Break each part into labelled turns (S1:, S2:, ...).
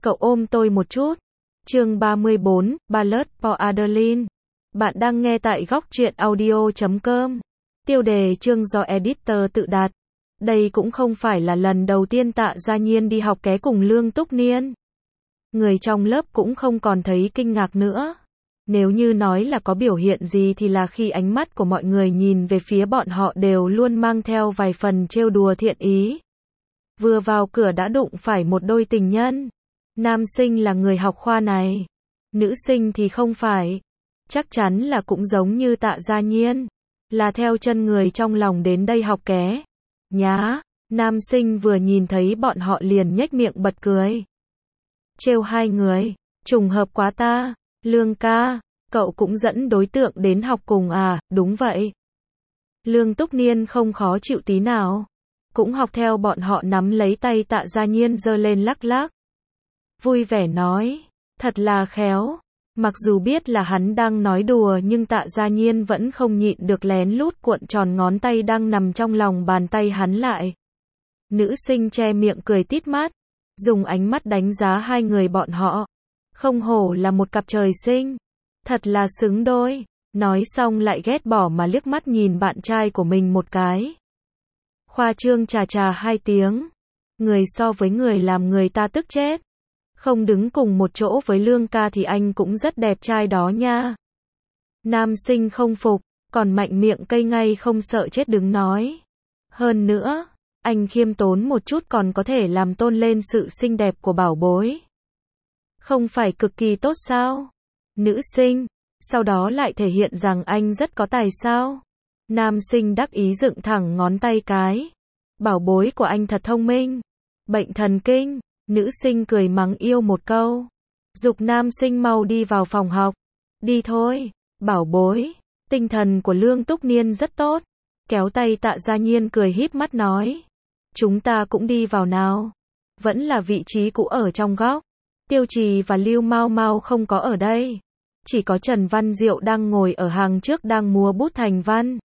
S1: cậu ôm tôi một chút. Chương 34, Ballad for Adeline. Bạn đang nghe tại góc truyện audio.com. Tiêu đề chương do editor tự đặt. Đây cũng không phải là lần đầu tiên Tạ Gia Nhiên đi học ké cùng Lương Túc Niên. Người trong lớp cũng không còn thấy kinh ngạc nữa. Nếu như nói là có biểu hiện gì thì là khi ánh mắt của mọi người nhìn về phía bọn họ đều luôn mang theo vài phần trêu đùa thiện ý. Vừa vào cửa đã đụng phải một đôi tình nhân. Nam sinh là người học khoa này. Nữ sinh thì không phải. Chắc chắn là cũng giống như Tạ Gia Nhiên. Là theo chân người trong lòng đến đây học ké. Nhá, nam sinh vừa nhìn thấy bọn họ liền nhếch miệng bật cười. Trêu hai người, trùng hợp quá ta. Lương ca, cậu cũng dẫn đối tượng đến học cùng à? Đúng vậy. Lương Túc Niên không khó chịu tí nào. Cũng học theo bọn họ nắm lấy tay Tạ Gia Nhiên giơ lên lắc lắc. Vui vẻ nói, thật là khéo. Mặc dù biết là hắn đang nói đùa nhưng Tạ Gia Nhiên vẫn không nhịn được lén lút cuộn tròn ngón tay đang nằm trong lòng bàn tay hắn lại. Nữ sinh che miệng cười tít mắt, dùng ánh mắt đánh giá hai người bọn họ. Không hổ là một cặp trời sinh. Thật là xứng đôi. Nói xong lại ghét bỏ mà liếc mắt nhìn bạn trai của mình một cái. Khoa trương chà chà hai tiếng. Người so với người làm người ta tức chết. Không đứng cùng một chỗ với Lương ca thì anh cũng rất đẹp trai đó nha. Nam sinh không phục, còn mạnh miệng cây ngay không sợ chết đứng nói. Hơn nữa, anh khiêm tốn một chút còn có thể làm tôn lên sự xinh đẹp của bảo bối. Không phải cực kỳ tốt sao? Nữ sinh, sau đó lại thể hiện rằng anh rất có tài sao? Nam sinh đắc ý dựng thẳng ngón tay cái. Bảo bối của anh thật thông minh. Bệnh thần kinh. Nữ sinh cười mắng yêu một câu. Giục nam sinh mau đi vào phòng học. Đi thôi, bảo bối. Tinh thần của Lương Túc Niên rất tốt. Kéo tay Tạ Gia Nhiên cười híp mắt nói. Chúng ta cũng đi vào nào. Vẫn là vị trí cũ ở trong góc. Tiêu Trì và Lưu Mau Mau không có ở đây. Chỉ có Trần Văn Diệu đang ngồi ở hàng trước đang múa bút thành văn.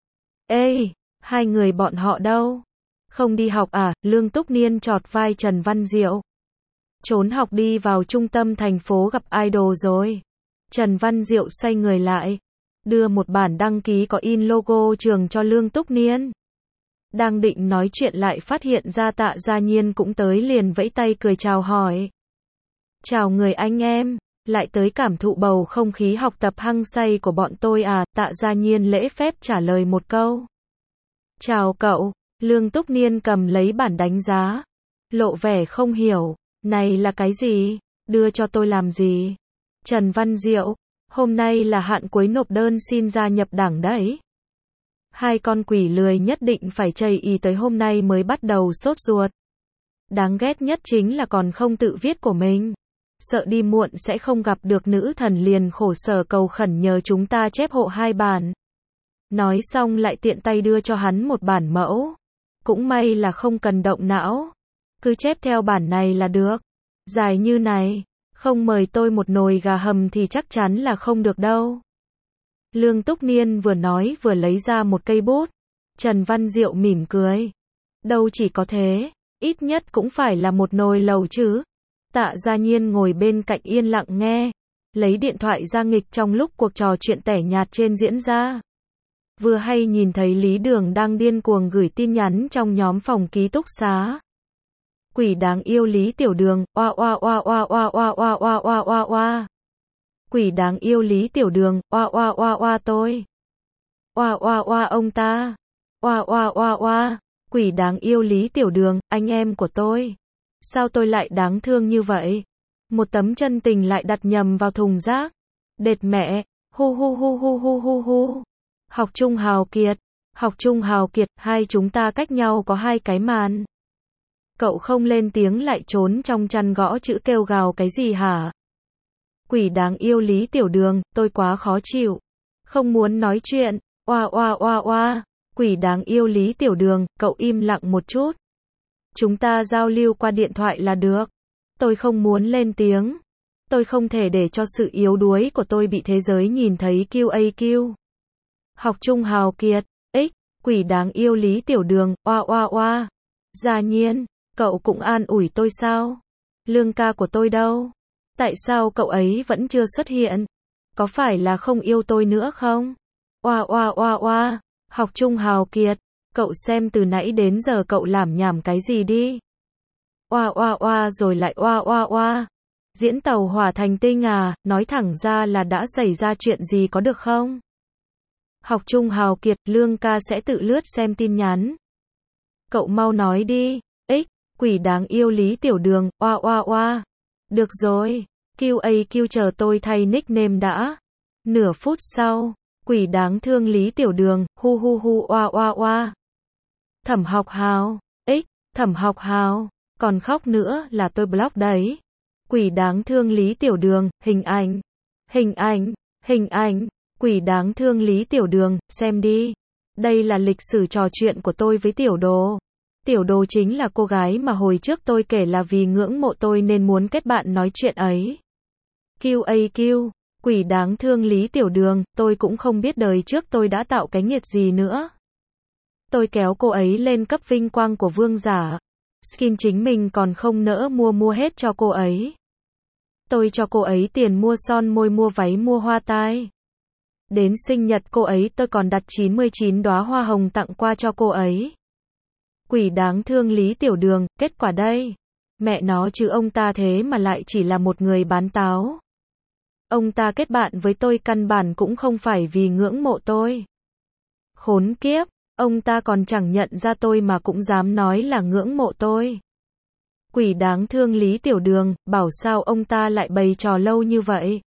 S1: Ê, hai người bọn họ đâu? Không đi học à? Lương Túc Niên chọt vai Trần Văn Diệu. Trốn học đi vào trung tâm thành phố gặp idol rồi. Trần Văn Diệu xoay người lại. Đưa một bản đăng ký có in logo trường cho Lương Túc Niên. Đang định nói chuyện lại phát hiện ra Tạ Gia Nhiên cũng tới liền vẫy tay cười chào hỏi. Chào người anh em, lại tới cảm thụ bầu không khí học tập hăng say của bọn tôi à? Tạ Gia Nhiên lễ phép trả lời một câu. Chào cậu. Lương Túc Niên cầm lấy bản đánh giá. Lộ vẻ không hiểu. Này là cái gì? Đưa cho tôi làm gì? Trần Văn Diệu, hôm nay là hạn cuối nộp đơn xin gia nhập đảng đấy. Hai con quỷ lười nhất định phải chây ý tới hôm nay mới bắt đầu sốt ruột. Đáng ghét nhất chính là còn không tự viết của mình. Sợ đi muộn sẽ không gặp được nữ thần liền khổ sở cầu khẩn nhờ chúng ta chép hộ hai bản. Nói xong lại tiện tay đưa cho hắn một bản mẫu. Cũng may là không cần động não. Cứ chép theo bản này là được. Dài như này, không mời tôi một nồi gà hầm thì chắc chắn là không được đâu. Lương Túc Niên vừa nói vừa lấy ra một cây bút. Trần Văn Diệu mỉm cười. Đâu chỉ có thế, ít nhất cũng phải là một nồi lẩu chứ. Tạ Gia Nhiên ngồi bên cạnh yên lặng nghe. Lấy điện thoại ra nghịch trong lúc cuộc trò chuyện tẻ nhạt trên diễn ra. Vừa hay nhìn thấy Lý Đường đang điên cuồng gửi tin nhắn trong nhóm phòng ký túc xá. Quỷ đáng yêu Lý Tiểu Đường, oa oa oa oa oa oa oa oa oa oa oa. Quỷ đáng yêu Lý Tiểu Đường, oa oa oa oa tôi. Oa oa oa ông ta. Oa oa oa oa. Quỷ đáng yêu Lý Tiểu Đường, anh em của tôi. Sao tôi lại đáng thương như vậy? Một tấm chân tình lại đặt nhầm vào thùng rác. Đệt mẹ, hu hu hu hu hu hu hu. Học Trung Hào Kiệt, học Trung Hào Kiệt, hai chúng ta cách nhau có hai cái màn. Cậu không lên tiếng lại trốn trong chăn gõ chữ kêu gào cái gì hả? Quỷ đáng yêu Lý Tiểu Đường, tôi quá khó chịu. Không muốn nói chuyện, oa oa oa oa. Quỷ đáng yêu Lý Tiểu Đường, cậu im lặng một chút. Chúng ta giao lưu qua điện thoại là được. Tôi không muốn lên tiếng. Tôi không thể để cho sự yếu đuối của tôi bị thế giới nhìn thấy QAQ. Học Trung Hào Kiệt, quỷ đáng yêu Lý Tiểu Đường, oa oa oa. Gia Nhiên, cậu cũng an ủi tôi sao? Lương ca của tôi đâu? Tại sao cậu ấy vẫn chưa xuất hiện? Có phải là không yêu tôi nữa không? Oa oa oa oa, học trung hào kiệt, cậu xem từ nãy đến giờ cậu làm nhảm cái gì đi? Oa oa oa rồi lại oa oa oa. Diễn tàu hỏa thành tinh à, nói thẳng ra là đã xảy ra chuyện gì có được không? Học trung hào kiệt, Lương ca sẽ tự lướt xem tin nhắn. Cậu mau nói đi. Quỷ đáng yêu Lý Tiểu Đường, oa oa oa. Được rồi, QAQ chờ tôi thay nickname đã. Nửa phút sau, quỷ đáng thương Lý Tiểu Đường, hu hu hu oa oa oa. Thẩm Học Hào, Thẩm Học Hào, còn khóc nữa là tôi block đấy. Quỷ đáng thương Lý Tiểu Đường, hình ảnh, quỷ đáng thương Lý Tiểu Đường, xem đi. Đây là lịch sử trò chuyện của tôi với Tiểu Đồ. Tiểu Đồ chính là cô gái mà hồi trước tôi kể là vì ngưỡng mộ tôi nên muốn kết bạn nói chuyện ấy. QAQ, quỷ đáng thương Lý Tiểu Đường, tôi cũng không biết đời trước tôi đã tạo cái nghiệt gì nữa. Tôi kéo cô ấy lên cấp vinh quang của vương giả. Skin chính mình còn không nỡ mua hết cho cô ấy. Tôi cho cô ấy tiền mua son môi, mua váy, mua hoa tai. Đến sinh nhật cô ấy tôi còn đặt 99 đóa hoa hồng tặng qua cho cô ấy. Quỷ đáng thương Lý Tiểu Đường, kết quả đây. Mẹ nó chứ ông ta thế mà lại chỉ là một người bán táo. Ông ta kết bạn với tôi căn bản cũng không phải vì ngưỡng mộ tôi. Khốn kiếp, ông ta còn chẳng nhận ra tôi mà cũng dám nói là ngưỡng mộ tôi. Quỷ đáng thương Lý Tiểu Đường, bảo sao ông ta lại bày trò lâu như vậy.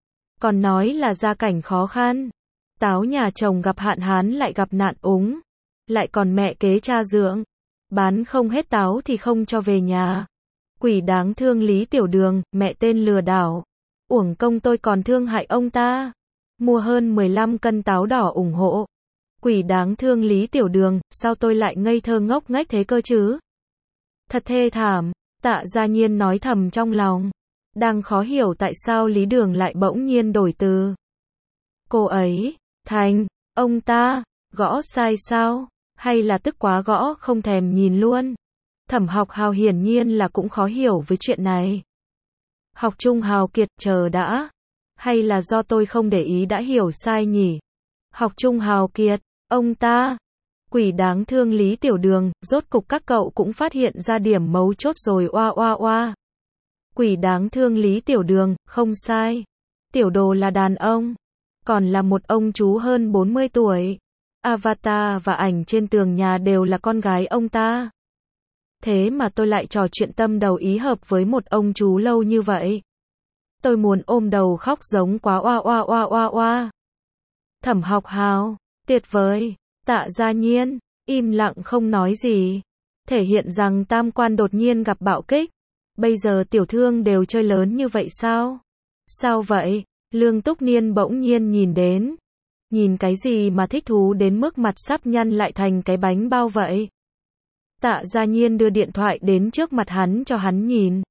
S1: Còn nói là gia cảnh khó khăn. Táo nhà chồng gặp hạn hán lại gặp nạn úng. Lại còn mẹ kế cha dưỡng. Bán không hết táo thì không cho về nhà. Quỷ đáng thương Lý Tiểu Đường, mẹ tên lừa đảo. Uổng công tôi còn thương hại ông ta. Mua hơn 15 cân táo đỏ ủng hộ. Quỷ đáng thương Lý Tiểu Đường, sao tôi lại ngây thơ ngốc nghếch thế cơ chứ? Thật thê thảm, Tạ Gia Nhiên nói thầm trong lòng. Đang khó hiểu tại sao Lý Đường lại bỗng nhiên đổi từ. Cô ấy, thành, ông ta, gõ sai sao? Hay là tức quá gõ không thèm nhìn luôn? Thẩm Học Hào hiển nhiên là cũng khó hiểu với chuyện này. Học trung hào kiệt, chờ đã. Hay là do tôi không để ý đã hiểu sai nhỉ? Học trung hào kiệt, ông ta. Quỷ đáng thương Lý Tiểu Đường, rốt cục các cậu cũng phát hiện ra điểm mấu chốt rồi oa oa oa. Quỷ đáng thương Lý Tiểu Đường, không sai. Tiểu Đồ là đàn ông. Còn là một ông chú hơn 40 tuổi. Avatar và ảnh trên tường nhà đều là con gái ông ta. Thế mà tôi lại trò chuyện tâm đầu ý hợp với một ông chú lâu như vậy. Tôi muốn ôm đầu khóc giống quá oa oa oa oa oa. Thẩm Học Hào, tuyệt vời. Tạ Gia Nhiên, im lặng không nói gì. Thể hiện rằng tam quan đột nhiên gặp bạo kích. Bây giờ tiểu thương đều chơi lớn như vậy sao? Sao vậy? Lương Túc Niên bỗng nhiên nhìn đến. Nhìn cái gì mà thích thú đến mức mặt sắp nhăn lại thành cái bánh bao vậy? Tạ Gia Nhiên đưa điện thoại đến trước mặt hắn cho hắn nhìn.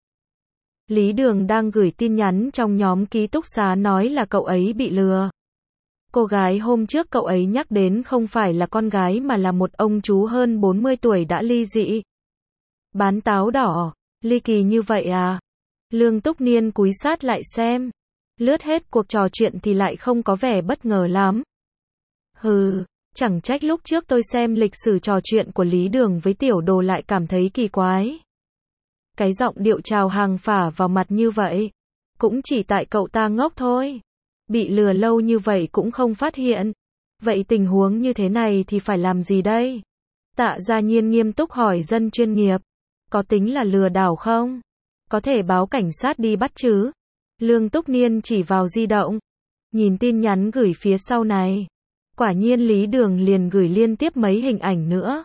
S1: Lý Đường đang gửi tin nhắn trong nhóm ký túc xá nói là cậu ấy bị lừa. Cô gái hôm trước cậu ấy nhắc đến không phải là con gái mà là một ông chú hơn 40 tuổi đã ly dị. Bán táo đỏ, ly kỳ như vậy à? Lương Túc Niên cúi sát lại xem. Lướt hết cuộc trò chuyện thì lại không có vẻ bất ngờ lắm. Hừ, chẳng trách lúc trước tôi xem lịch sử trò chuyện của Lý Đường với Tiểu Đồ lại cảm thấy kỳ quái. Cái giọng điệu chào hàng phả vào mặt như vậy. Cũng chỉ tại cậu ta ngốc thôi. Bị lừa lâu như vậy cũng không phát hiện. Vậy tình huống như thế này thì phải làm gì đây? Tạ Gia Nhiên nghiêm túc hỏi dân chuyên nghiệp. Có tính là lừa đảo không? Có thể báo cảnh sát đi bắt chứ? Lương Túc Niên chỉ vào di động. Nhìn tin nhắn gửi phía sau này. Quả nhiên Lý Đường liền gửi liên tiếp mấy hình ảnh nữa.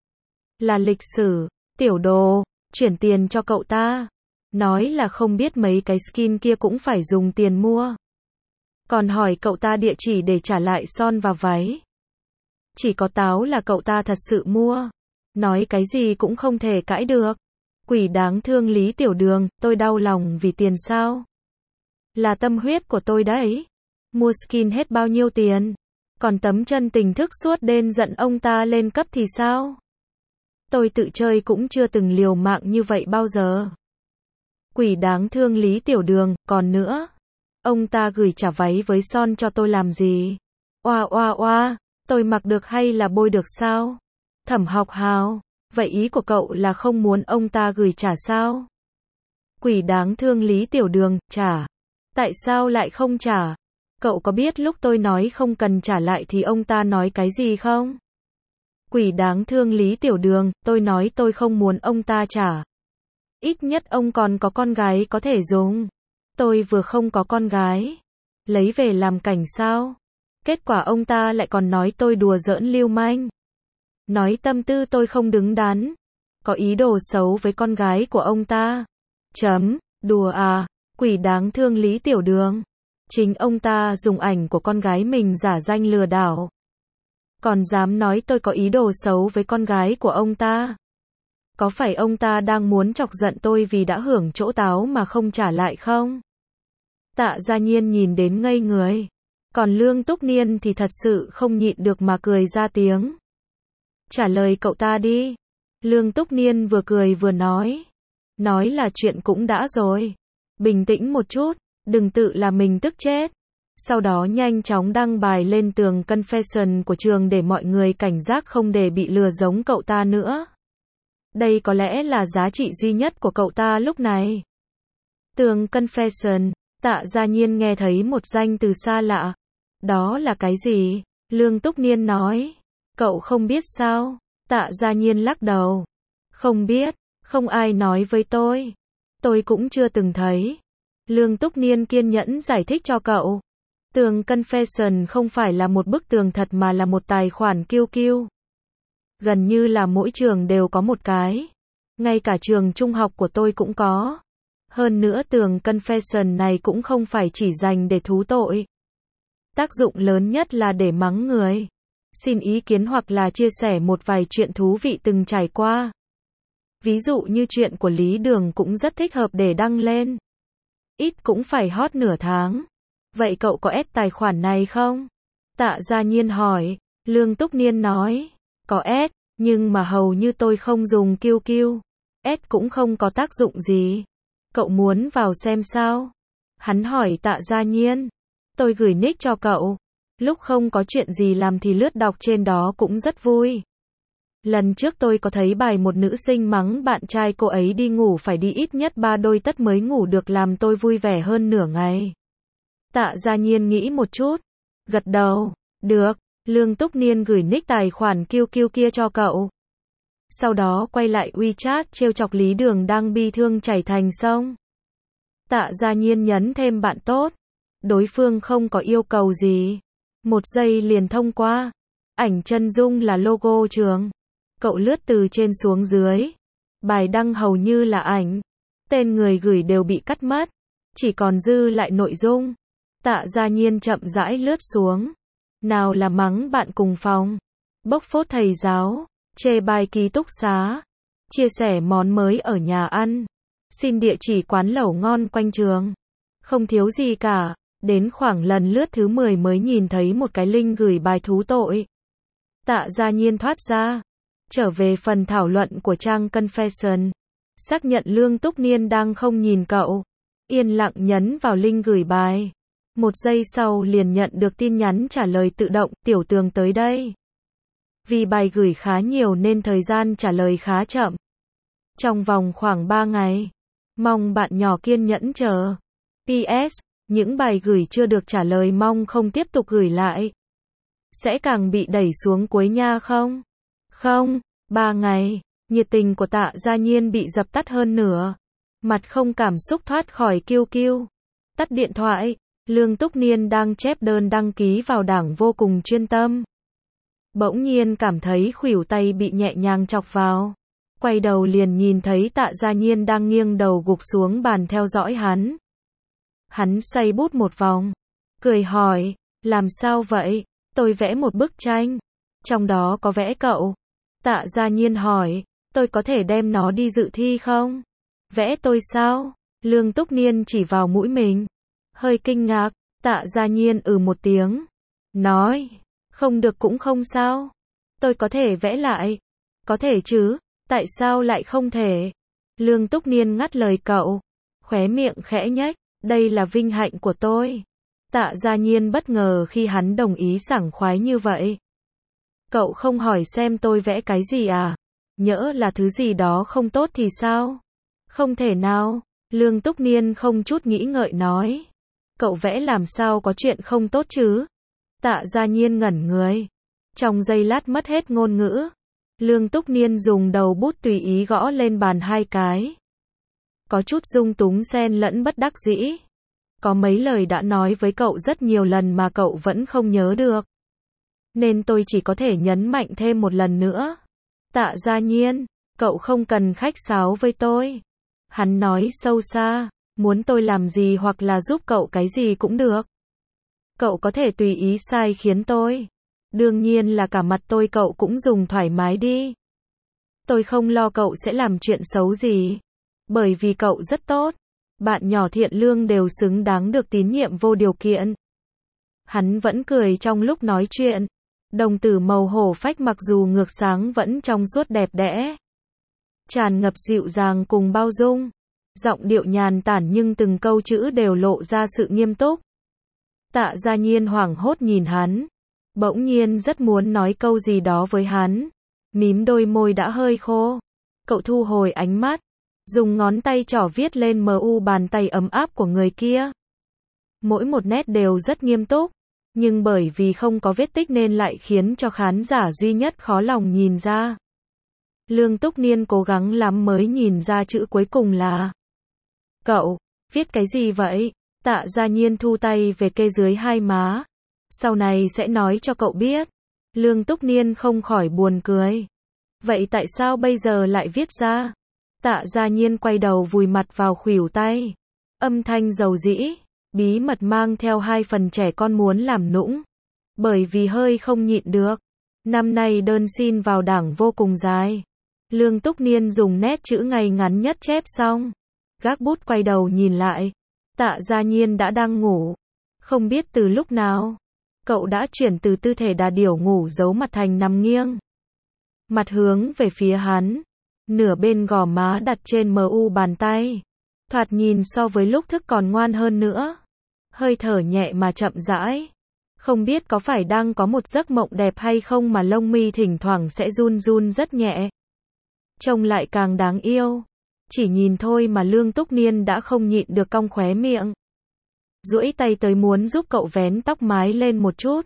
S1: Là lịch sử. Tiểu Đồ, chuyển tiền cho cậu ta. Nói là không biết mấy cái skin kia cũng phải dùng tiền mua. Còn hỏi cậu ta địa chỉ để trả lại son và váy. Chỉ có táo là cậu ta thật sự mua. Nói cái gì cũng không thể cãi được. Quỷ đáng thương Lý Tiểu Đường, tôi đau lòng vì tiền sao? Là tâm huyết của tôi đấy. Mua skin hết bao nhiêu tiền? Còn tấm chân tình thức suốt đêm giận ông ta lên cấp thì sao? Tôi tự chơi cũng chưa từng liều mạng như vậy bao giờ. Quỷ đáng thương Lý Tiểu Đường, còn nữa. Ông ta gửi trả váy với son cho tôi làm gì? Oa oa oa, tôi mặc được hay là bôi được sao? Thẩm Học Hào, vậy ý của cậu là không muốn ông ta gửi trả sao? Quỷ đáng thương Lý Tiểu Đường, trả. Tại sao lại không trả? Cậu có biết lúc tôi nói không cần trả lại thì ông ta nói cái gì không? Quỷ đáng thương Lý Tiểu Đường, tôi nói tôi không muốn ông ta trả. Ít nhất ông còn có con gái có thể dùng. Tôi vừa không có con gái. Lấy về làm cảnh sao? Kết quả ông ta lại còn nói tôi đùa giỡn lưu manh. Nói tâm tư tôi không đứng đắn. Có ý đồ xấu với con gái của ông ta. Đùa à, quỷ đáng thương Lý Tiểu Đường. Chính ông ta dùng ảnh của con gái mình giả danh lừa đảo. Còn dám nói tôi có ý đồ xấu với con gái của ông ta. Có phải ông ta đang muốn chọc giận tôi vì đã hưởng chỗ táo mà không trả lại không? Tạ Gia Nhiên nhìn đến ngây người. Còn Lương Túc Niên thì thật sự không nhịn được mà cười ra tiếng. Trả lời cậu ta đi. Lương Túc Niên vừa cười vừa nói. Nói là chuyện cũng đã rồi. Bình tĩnh một chút, đừng tự làm mình tức chết. Sau đó nhanh chóng đăng bài lên tường confession của trường để mọi người cảnh giác không để bị lừa giống cậu ta nữa. Đây có lẽ là giá trị duy nhất của cậu ta lúc này. Tường confession, Tạ Gia Nhiên nghe thấy một danh từ xa lạ. Đó là cái gì? Lương Túc Niên nói. Cậu không biết sao? Tạ Gia Nhiên lắc đầu. Không biết, không ai nói với tôi. Tôi cũng chưa từng thấy. Lương Túc Niên kiên nhẫn giải thích cho cậu. Tường confession không phải là một bức tường thật mà là một tài khoản QQ. Gần như là mỗi trường đều có một cái. Ngay cả trường trung học của tôi cũng có. Hơn nữa tường confession này cũng không phải chỉ dành để thú tội. Tác dụng lớn nhất là để mắng người. Xin ý kiến hoặc là chia sẻ một vài chuyện thú vị từng trải qua. Ví dụ như chuyện của Lý Đường cũng rất thích hợp để đăng lên. Ít cũng phải hot nửa tháng. Vậy cậu có add tài khoản này không? Tạ Gia Nhiên hỏi. Lương Túc Niên nói. Có add, nhưng mà hầu như tôi không dùng QQ. Add cũng không có tác dụng gì. Cậu muốn vào xem sao? Hắn hỏi Tạ Gia Nhiên. Tôi gửi nick cho cậu. Lúc không có chuyện gì làm thì lướt đọc trên đó cũng rất vui. Lần trước tôi có thấy bài một nữ sinh mắng bạn trai cô ấy đi ngủ phải đi ít nhất 3 đôi tất mới ngủ được làm tôi vui vẻ hơn nửa ngày. Tạ Gia Nhiên nghĩ một chút. Gật đầu. Được. Lương Túc Niên gửi nick tài khoản QQ kia cho cậu. Sau đó quay lại WeChat trêu chọc Lý Đường đang bi thương chảy thành sông. Tạ Gia Nhiên nhấn thêm bạn tốt. Đối phương không có yêu cầu gì. 1 giây liền thông qua. Ảnh chân dung là logo trường. Cậu lướt từ trên xuống dưới. Bài đăng hầu như là ảnh. Tên người gửi đều bị cắt mất. Chỉ còn dư lại nội dung. Tạ Gia Nhiên chậm rãi lướt xuống. Nào là mắng bạn cùng phòng. Bóc phốt thầy giáo. Chê bài ký túc xá. Chia sẻ món mới ở nhà ăn. Xin địa chỉ quán lẩu ngon quanh trường. Không thiếu gì cả. Đến khoảng lần lướt thứ 10 mới nhìn thấy một cái link gửi bài thú tội. Tạ Gia Nhiên thoát ra. Trở về phần thảo luận của trang confession. Xác nhận Lương Túc Niên đang không nhìn cậu. Yên lặng nhấn vào link gửi bài. 1 giây sau liền nhận được tin nhắn trả lời tự động, Tiểu Tường tới đây. Vì bài gửi khá nhiều nên thời gian trả lời khá chậm. Trong vòng khoảng 3 ngày. Mong bạn nhỏ kiên nhẫn chờ. PS, những bài gửi chưa được trả lời mong không tiếp tục gửi lại. Sẽ càng bị đẩy xuống cuối nha không? Không, 3 ngày. Nhiệt tình của Tạ Gia Nhiên bị dập tắt hơn nửa. Mặt không cảm xúc thoát khỏi QQ. Tắt điện thoại. Lương Túc Niên đang chép đơn đăng ký vào đảng vô cùng chuyên tâm. Bỗng nhiên cảm thấy khuỷu tay bị nhẹ nhàng chọc vào. Quay đầu liền nhìn thấy Tạ Gia Nhiên đang nghiêng đầu gục xuống bàn theo dõi hắn. Hắn xoay bút một vòng. Cười hỏi, làm sao vậy? Tôi vẽ một bức tranh. Trong đó có vẽ cậu. Tạ Gia Nhiên hỏi, tôi có thể đem nó đi dự thi không? Vẽ tôi sao? Lương Túc Niên chỉ vào mũi mình. Hơi kinh ngạc, Tạ Gia Nhiên một tiếng. Nói, không được cũng không sao. Tôi có thể vẽ lại. Có thể chứ, tại sao lại không thể? Lương Túc Niên ngắt lời cậu. khóe miệng khẽ nhếch, đây là vinh hạnh của tôi. Tạ Gia Nhiên bất ngờ khi hắn đồng ý sảng khoái như vậy. Cậu không hỏi xem tôi vẽ cái gì à? Nhỡ là thứ gì đó không tốt thì sao? Không thể nào, Lương Túc Niên không chút nghĩ ngợi nói. Cậu vẽ làm sao có chuyện không tốt chứ? Tạ Gia Nhiên ngẩn người. Trong giây lát mất hết ngôn ngữ. Lương Túc Niên dùng đầu bút tùy ý gõ lên bàn 2 cái. Có chút dung túng xen lẫn bất đắc dĩ. Có mấy lời đã nói với cậu rất nhiều lần mà cậu vẫn không nhớ được. Nên tôi chỉ có thể nhấn mạnh thêm một lần nữa. Tạ Gia Nhiên, cậu không cần khách sáo với tôi. Hắn nói sâu xa, muốn tôi làm gì hoặc là giúp cậu cái gì cũng được. Cậu có thể tùy ý sai khiến tôi. Đương nhiên là cả mặt tôi cậu cũng dùng thoải mái đi. Tôi không lo cậu sẽ làm chuyện xấu gì. Bởi vì cậu rất tốt. Bạn nhỏ thiện lương đều xứng đáng được tín nhiệm vô điều kiện. Hắn vẫn cười trong lúc nói chuyện. Đồng tử màu hổ phách mặc dù ngược sáng vẫn trong suốt đẹp đẽ. Tràn ngập dịu dàng cùng bao dung. Giọng điệu nhàn tản nhưng từng câu chữ đều lộ ra sự nghiêm túc. Tạ Gia Nhiên hoảng hốt nhìn hắn. Bỗng nhiên rất muốn nói câu gì đó với hắn. Mím đôi môi đã hơi khô. Cậu thu hồi ánh mắt. Dùng ngón tay trỏ viết lên mu bàn tay ấm áp của người kia. Mỗi một nét đều rất nghiêm túc. Nhưng bởi vì không có vết tích nên lại khiến cho khán giả duy nhất khó lòng nhìn ra. Lương Túc Niên cố gắng lắm mới nhìn ra chữ cuối cùng là. Cậu, viết cái gì vậy? Tạ Gia Nhiên thu tay về kê dưới 2 má. Sau này sẽ nói cho cậu biết. Lương Túc Niên không khỏi buồn cười. Vậy tại sao bây giờ lại viết ra? Tạ Gia Nhiên quay đầu vùi mặt vào khuỷu tay. Âm thanh dầu dĩ, bí mật mang theo 2 phần trẻ con muốn làm nũng. Bởi vì hơi không nhịn được. Năm nay đơn xin vào đảng vô cùng dài. Lương Túc Niên dùng nét chữ ngày ngắn nhất chép xong. Gác bút quay đầu nhìn lại. Tạ Gia Nhiên đã đang ngủ. Không biết từ lúc nào. Cậu đã chuyển từ tư thể đà điểu ngủ giấu mặt thành nằm nghiêng. Mặt hướng về phía hắn. Nửa bên gò má đặt trên mu bàn tay. Thoạt nhìn so với lúc thức còn ngoan hơn nữa. Hơi thở nhẹ mà chậm rãi. Không biết có phải đang có một giấc mộng đẹp hay không mà lông mi thỉnh thoảng sẽ run run rất nhẹ. Trông lại càng đáng yêu. Chỉ nhìn thôi mà Lương Túc Niên đã không nhịn được cong khóe miệng. Duỗi tay tới muốn giúp cậu vén tóc mái lên một chút.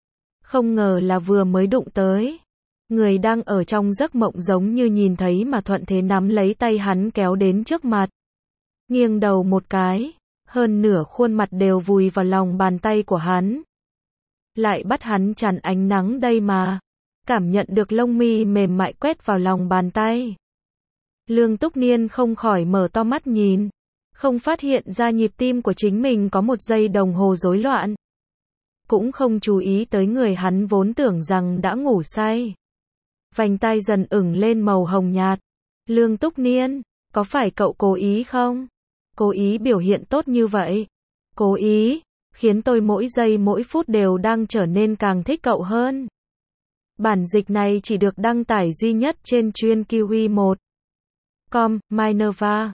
S1: Không ngờ là vừa mới đụng tới. Người đang ở trong giấc mộng giống như nhìn thấy mà thuận thế nắm lấy tay hắn kéo đến trước mặt. Nghiêng đầu một cái. Hơn nửa khuôn mặt đều vùi vào lòng bàn tay của hắn. Lại bắt hắn chặn ánh nắng đây mà. Cảm nhận được lông mi mềm mại quét vào lòng bàn tay. Lương Túc Niên không khỏi mở to mắt nhìn. Không phát hiện ra nhịp tim của chính mình có một giây đồng hồ rối loạn. Cũng không chú ý tới người hắn vốn tưởng rằng đã ngủ say. Vành tai dần ửng lên màu hồng nhạt. Lương Túc Niên, có phải cậu cố ý không? Cố ý biểu hiện tốt như vậy. Cố ý, khiến tôi mỗi giây mỗi phút đều đang trở nên càng thích cậu hơn. Bản dịch này chỉ được đăng tải duy nhất trên chuyên Kiwi 1. Com, Minerva,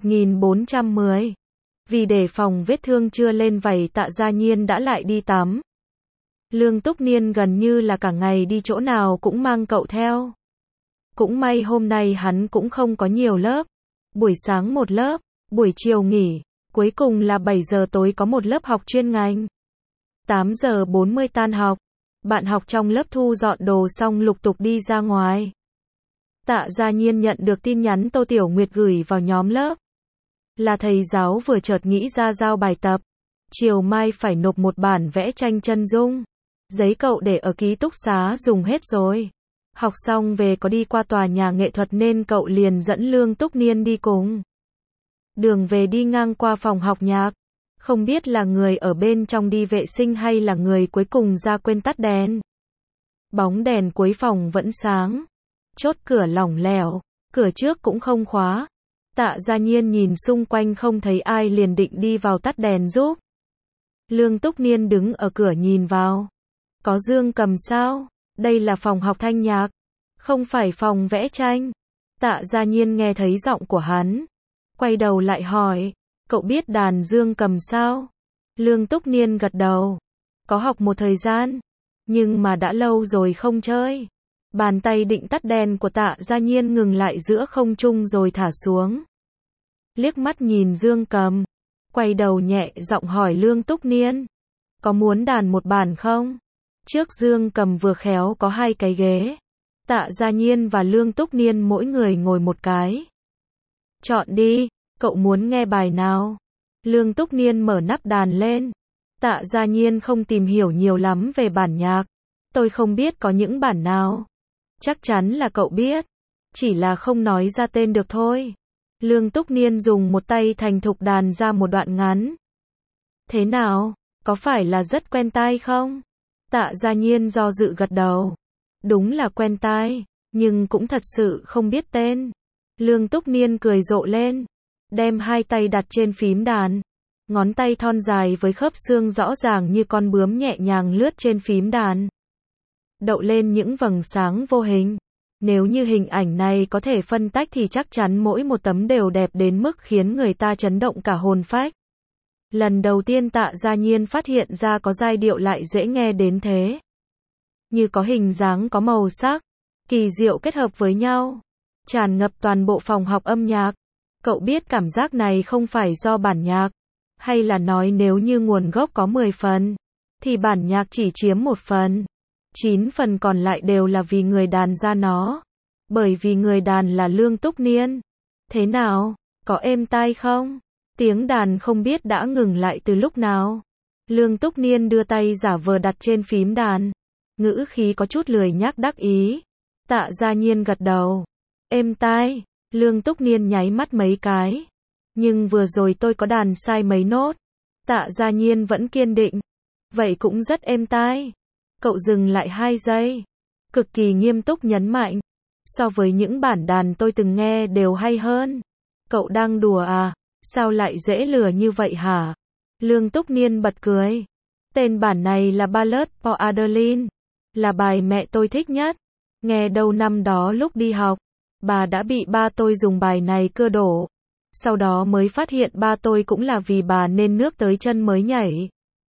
S1: 1410. Vì để phòng vết thương chưa lên vảy Tạ Gia Nhiên đã lại đi tắm. Lương Túc Niên gần như là cả ngày đi chỗ nào cũng mang cậu theo. Cũng may hôm nay hắn cũng không có nhiều lớp. Buổi sáng một lớp, buổi chiều nghỉ, cuối cùng là 7 giờ tối có một lớp học chuyên ngành. 8 giờ 40 tan học. Bạn học trong lớp thu dọn đồ xong lục tục đi ra ngoài. Tạ Gia Nhiên nhận được tin nhắn Tô Tiểu Nguyệt gửi vào nhóm lớp. Là thầy giáo vừa chợt nghĩ ra giao bài tập. Chiều mai phải nộp một bản vẽ tranh chân dung. Giấy cậu để ở ký túc xá dùng hết rồi. Học xong về có đi qua tòa nhà nghệ thuật nên cậu liền dẫn Lương Túc Niên đi cùng. Đường về đi ngang qua phòng học nhạc. Không biết là người ở bên trong đi vệ sinh hay là người cuối cùng ra quên tắt đèn. Bóng đèn cuối phòng vẫn sáng. Chốt cửa lỏng lẻo. Cửa trước cũng không khóa. Tạ Gia Nhiên nhìn xung quanh không thấy ai liền định đi vào tắt đèn giúp. Lương Túc Niên đứng ở cửa nhìn vào. Có dương cầm sao? Đây là phòng học thanh nhạc. Không phải phòng vẽ tranh. Tạ Gia Nhiên nghe thấy giọng của hắn. Quay đầu lại hỏi. Cậu biết đàn dương cầm sao? Lương Túc Niên gật đầu. Có học một thời gian, nhưng mà đã lâu rồi không chơi. Bàn tay định tắt đèn của Tạ Gia Nhiên ngừng lại giữa không trung rồi thả xuống. Liếc mắt nhìn dương cầm, quay đầu nhẹ giọng hỏi Lương Túc Niên. Có muốn đàn một bản không? Trước dương cầm vừa khéo có 2 cái ghế. Tạ Gia Nhiên và Lương Túc Niên mỗi người ngồi một cái. Chọn đi, cậu muốn nghe bài nào? Lương Túc Niên mở nắp đàn lên. Tạ Gia Nhiên không tìm hiểu nhiều lắm về bản nhạc. Tôi không biết có những bản nào. Chắc chắn là cậu biết. Chỉ là không nói ra tên được thôi. Lương Túc Niên dùng một tay thành thục đàn ra một đoạn ngắn. Thế nào? Có phải là rất quen tai không? Tạ Gia Nhiên do dự gật đầu. Đúng là quen tai, nhưng cũng thật sự không biết tên. Lương Túc Niên cười rộ lên. Đem 2 tay đặt trên phím đàn. Ngón tay thon dài với khớp xương rõ ràng như con bướm nhẹ nhàng lướt trên phím đàn. Đậu lên những vầng sáng vô hình. Nếu như hình ảnh này có thể phân tách thì chắc chắn mỗi một tấm đều đẹp đến mức khiến người ta chấn động cả hồn phách. Lần đầu tiên Tạ Gia Nhiên phát hiện ra có giai điệu lại dễ nghe đến thế. Như có hình dáng có màu sắc, kỳ diệu kết hợp với nhau, tràn ngập toàn bộ phòng học âm nhạc. Cậu biết cảm giác này không phải do bản nhạc, hay là nói nếu như nguồn gốc có 10 phần, thì bản nhạc chỉ chiếm 1 phần. 9 phần còn lại đều là vì người đàn ra nó. Bởi vì người đàn là Lương Túc Niên. Thế nào? Có êm tai không? Tiếng đàn không biết đã ngừng lại từ lúc nào. Lương Túc Niên đưa tay giả vờ đặt trên phím đàn. Ngữ khí có chút lười nhác đắc ý. Tạ Gia Nhiên gật đầu. Êm tai. Lương Túc Niên nháy mắt mấy cái. Nhưng vừa rồi tôi có đàn sai mấy nốt. Tạ Gia Nhiên vẫn kiên định. Vậy cũng rất êm tai. Cậu dừng lại 2 giây. Cực kỳ nghiêm túc nhấn mạnh. So với những bản đàn tôi từng nghe đều hay hơn. Cậu đang đùa à? Sao lại dễ lừa như vậy hả? Lương Túc Niên bật cười. Tên bản này là Ballad for Adeline. Là bài mẹ tôi thích nhất. Nghe đâu năm đó lúc đi học, bà đã bị ba tôi dùng bài này cưa đổ. Sau đó mới phát hiện ba tôi cũng là vì bà nên nước tới chân mới nhảy.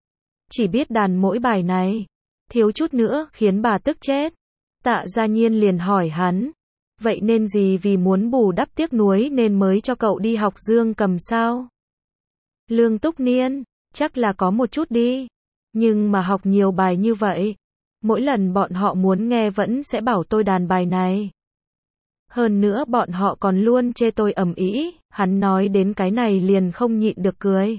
S1: Chỉ biết đàn mỗi bài này, thiếu chút nữa khiến bà tức chết. Tạ Gia Nhiên liền hỏi hắn. Vậy nên gì vì muốn bù đắp tiếc nuối nên mới cho cậu đi học dương cầm sao? Lương Túc Niên, chắc là có một chút đi. Nhưng mà học nhiều bài như vậy, mỗi lần bọn họ muốn nghe vẫn sẽ bảo tôi đàn bài này. Hơn nữa bọn họ còn luôn chê tôi ầm ĩ. Hắn nói đến cái này liền không nhịn được cười.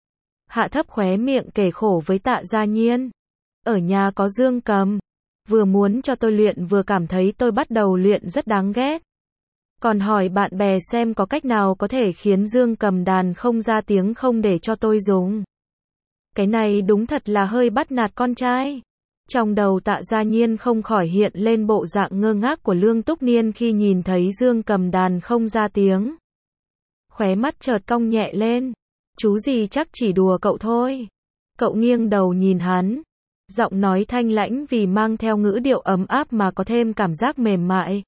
S1: Hạ thấp khóe miệng kể khổ với Tạ Gia Nhiên. Ở nhà có dương cầm. Vừa muốn cho tôi luyện vừa cảm thấy tôi bắt đầu luyện rất đáng ghét. Còn hỏi bạn bè xem có cách nào có thể khiến dương cầm đàn không ra tiếng không để cho tôi dùng. Cái này đúng thật là hơi bắt nạt con trai. Trong đầu Tạ Gia Nhiên không khỏi hiện lên bộ dạng ngơ ngác của Lương Túc Niên khi nhìn thấy dương cầm đàn không ra tiếng. Khóe mắt chợt cong nhẹ lên. Chú gì chắc chỉ đùa cậu thôi. Cậu nghiêng đầu nhìn hắn. Giọng nói thanh lãnh vì mang theo ngữ điệu ấm áp mà có thêm cảm giác mềm mại.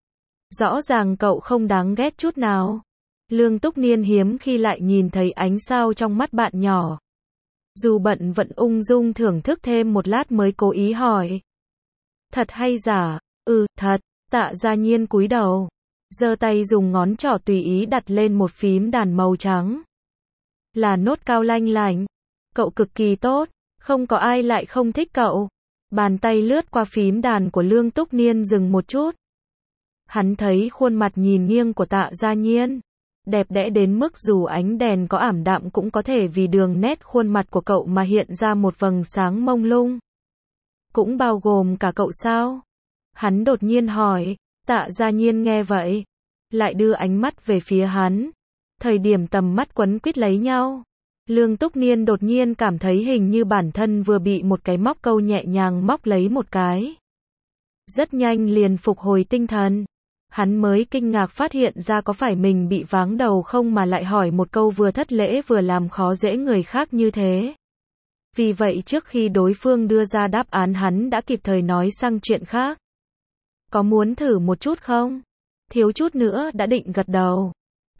S1: Rõ ràng cậu không đáng ghét chút nào. Lương Túc Niên hiếm khi lại nhìn thấy ánh sao trong mắt bạn nhỏ. Dù bận vẫn ung dung thưởng thức thêm một lát mới cố ý hỏi. Thật hay giả? Thật. Tạ Gia Nhiên cúi đầu. Giơ tay dùng ngón trỏ tùy ý đặt lên một phím đàn màu trắng. Là nốt cao lanh lảnh. Cậu cực kỳ tốt. Không có ai lại không thích cậu. Bàn tay lướt qua phím đàn của Lương Túc Niên dừng một chút. Hắn thấy khuôn mặt nhìn nghiêng của Tạ Gia Nhiên. Đẹp đẽ đến mức dù ánh đèn có ảm đạm cũng có thể vì đường nét khuôn mặt của cậu mà hiện ra một vầng sáng mông lung. Cũng bao gồm cả cậu sao? Hắn đột nhiên hỏi. Tạ Gia Nhiên nghe vậy, lại đưa ánh mắt về phía hắn. Thời điểm tầm mắt quấn quýt lấy nhau, Lương Túc Niên đột nhiên cảm thấy hình như bản thân vừa bị một cái móc câu nhẹ nhàng móc lấy một cái. Rất nhanh liền phục hồi tinh thần. Hắn mới kinh ngạc phát hiện ra có phải mình bị váng đầu không mà lại hỏi một câu vừa thất lễ vừa làm khó dễ người khác như thế. Vì vậy trước khi đối phương đưa ra đáp án hắn đã kịp thời nói sang chuyện khác. Có muốn thử một chút không? Thiếu chút nữa đã định gật đầu.